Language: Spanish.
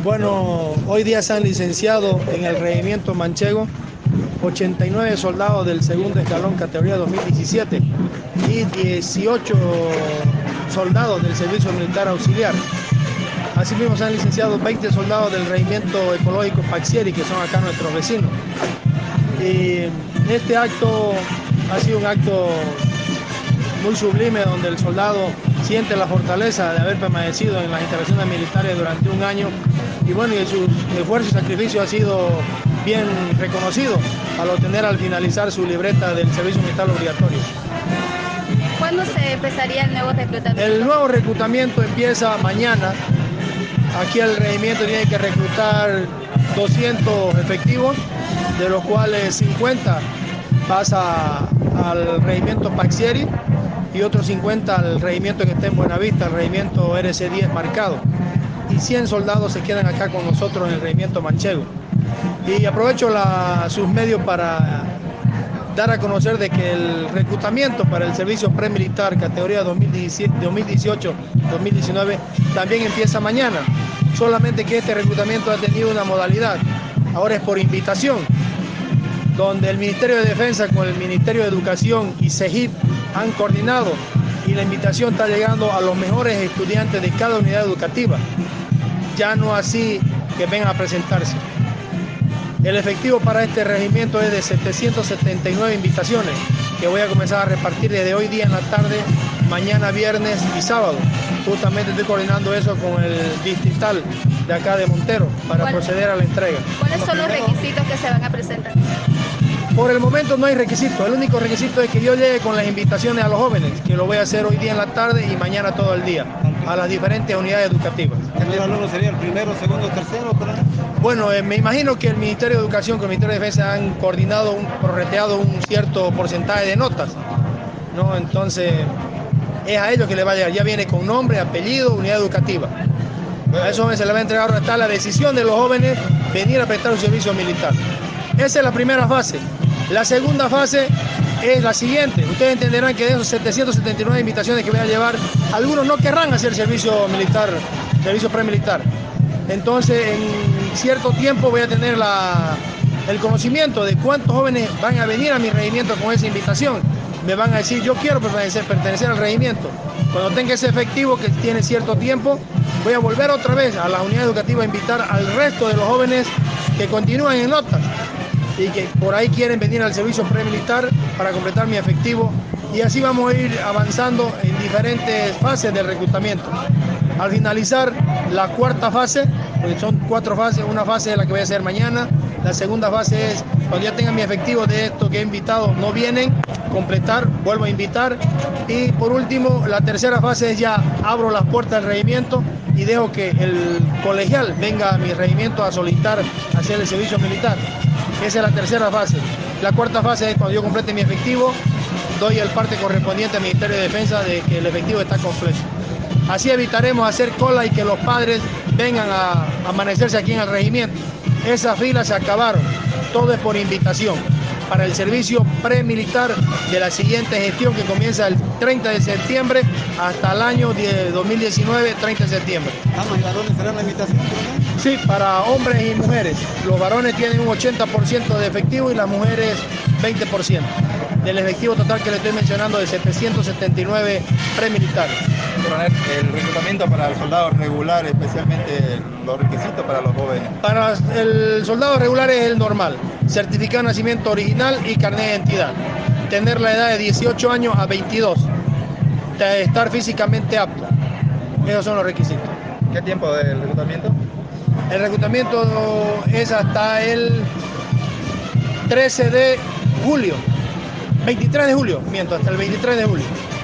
Bueno, hoy día se han licenciado en el regimiento manchego 89 soldados del segundo escalón categoría 2017 y 18 soldados del servicio militar auxiliar. Asimismo se han licenciado 20 soldados del regimiento ecológico Paxieri, que son acá nuestros vecinos. Y este acto ha sido un acto muy sublime, donde el soldado siente la fortaleza de haber permanecido en las instalaciones militares durante un año, y bueno, y su esfuerzo y sacrificio ha sido bien reconocido al obtener al finalizar su libreta del servicio militar obligatorio. ¿Cuándo se empezaría el nuevo reclutamiento? El nuevo reclutamiento empieza mañana. Aquí el regimiento tiene que reclutar 200 efectivos, de los cuales 50 pasa al regimiento Paxieri y otros 50 al regimiento que está en Buenavista, el regimiento RC10 marcado. Y 100 soldados se quedan acá con nosotros en el regimiento manchego. Y aprovecho sus medios para dar a conocer de que el reclutamiento para el servicio premilitar categoría 2018-2019 también empieza mañana. Solamente que este reclutamiento ha tenido una modalidad, ahora es por invitación, donde el Ministerio de Defensa con el Ministerio de Educación y CEGIP han coordinado, y la invitación está llegando a los mejores estudiantes de cada unidad educativa, ya no así que vengan a presentarse. El efectivo para este regimiento es de 779 invitaciones, que voy a comenzar a repartir desde hoy día en la tarde, mañana viernes y sábado. Justamente estoy coordinando eso con el distrital de acá de Montero para proceder a la entrega. ¿Cuáles son los requisitos que se van a presentar? Por el momento no hay requisito, el único requisito es que yo llegue con las invitaciones a los jóvenes, que lo voy a hacer hoy día en la tarde y mañana todo el día, a las diferentes unidades educativas. ¿El alumno sería el primero, segundo, tercero? Bueno, me imagino que el Ministerio de Educación con el Ministerio de Defensa han coordinado, prorrateado un cierto porcentaje de notas, ¿no? Entonces es a ellos que le va a llegar, ya viene con nombre, apellido, unidad educativa. A esos jóvenes se les va a entregar, ahora está la decisión de los jóvenes venir a prestar un servicio militar. Esa es la primera fase. La segunda fase es la siguiente. Ustedes entenderán que de esos 779 invitaciones que voy a llevar, algunos no querrán hacer servicio militar, servicio premilitar. Entonces, en cierto tiempo voy a tener el conocimiento de cuántos jóvenes van a venir a mi regimiento con esa invitación. Me van a decir, yo quiero pertenecer al regimiento. Cuando tenga ese efectivo que tiene cierto tiempo, voy a volver otra vez a la unidad educativa a invitar al resto de los jóvenes que continúan en notas y que por ahí quieren venir al servicio premilitar para completar mi efectivo, y así vamos a ir avanzando en diferentes fases del reclutamiento. Al finalizar la cuarta fase, porque son 4 fases, una fase es la que voy a hacer mañana, la segunda fase es cuando ya tenga mi efectivo de esto que he invitado, no vienen, completar, vuelvo a invitar, y por último la tercera fase es ya abro las puertas del regimiento y dejo que el colegial venga a mi regimiento a solicitar hacer el servicio militar. Esa es la tercera fase. La cuarta fase es cuando yo complete mi efectivo, doy el parte correspondiente al Ministerio de Defensa de que el efectivo está completo. Así evitaremos hacer cola y que los padres vengan a amanecerse aquí en el regimiento. Esas filas se acabaron, todo es por invitación, para el servicio premilitar de la siguiente gestión que comienza el 30 de septiembre hasta el año 2019, 30 de septiembre. ¿Ambos varones serán la invitación? Sí, para hombres y mujeres. Los varones tienen un 80% de efectivo y las mujeres 20%. Del efectivo total que le estoy mencionando de 779 premilitares. El reclutamiento para el soldado regular, especialmente los requisitos para los jóvenes. Para el soldado regular es el normal: certificado de nacimiento original y carnet de identidad, tener la edad de 18 años a 22, estar físicamente apto. Esos son los requisitos. ¿Qué tiempo del reclutamiento? El reclutamiento es hasta el 13 de julio, 23 de julio, hasta el 23 de julio.